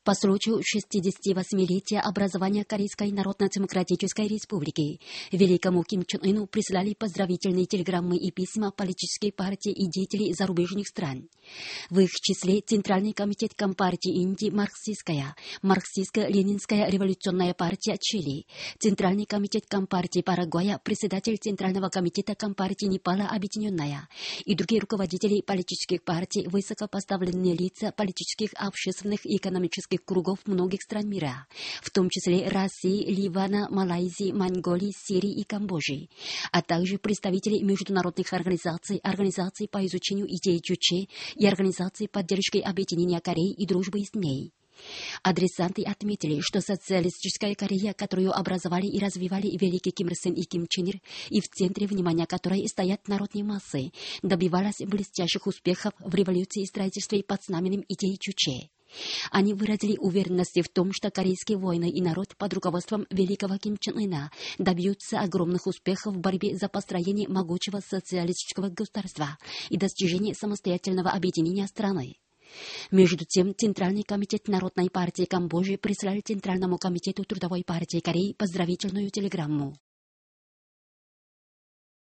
По случаю 68-летия образования Корейской Народно-Демократической Республики великому Ким Чен Ыну прислали поздравительные телеграммы и письма политической партии и деятелей зарубежных стран. В их числе Центральный комитет Компартии Индии Марксистско-Ленинская революционная партия Чили, Центральный комитет Компартии Парагвая, председатель Центрального комитета Компартии Непала Объединенная и другие руководители политических партий, высокопоставленные лица политических, общественных и экономических кругов многих стран мира, в том числе России, Ливана, Малайзии, Монголии, Сирии и Камбоджи, а также представители международных организаций, организаций по изучению идей Чуче и организаций поддержки объединения Кореи и дружбы с ней. Адресанты отметили, что социалистическая Корея, которую образовали и развивали великий Ким Ир Сен и Ким Чен Ир, и в центре внимания которой стоят народные массы, добивалась блестящих успехов в революции и строительстве под знаменем идей Чуче. Они выразили уверенность в том, что корейские воины и народ под руководством великого Ким Чен Ына добьются огромных успехов в борьбе за построение могучего социалистического государства и достижение самостоятельного объединения страны. Между тем, Центральный комитет Народной партии Камбоджи прислал Центральному комитету Трудовой партии Кореи поздравительную телеграмму.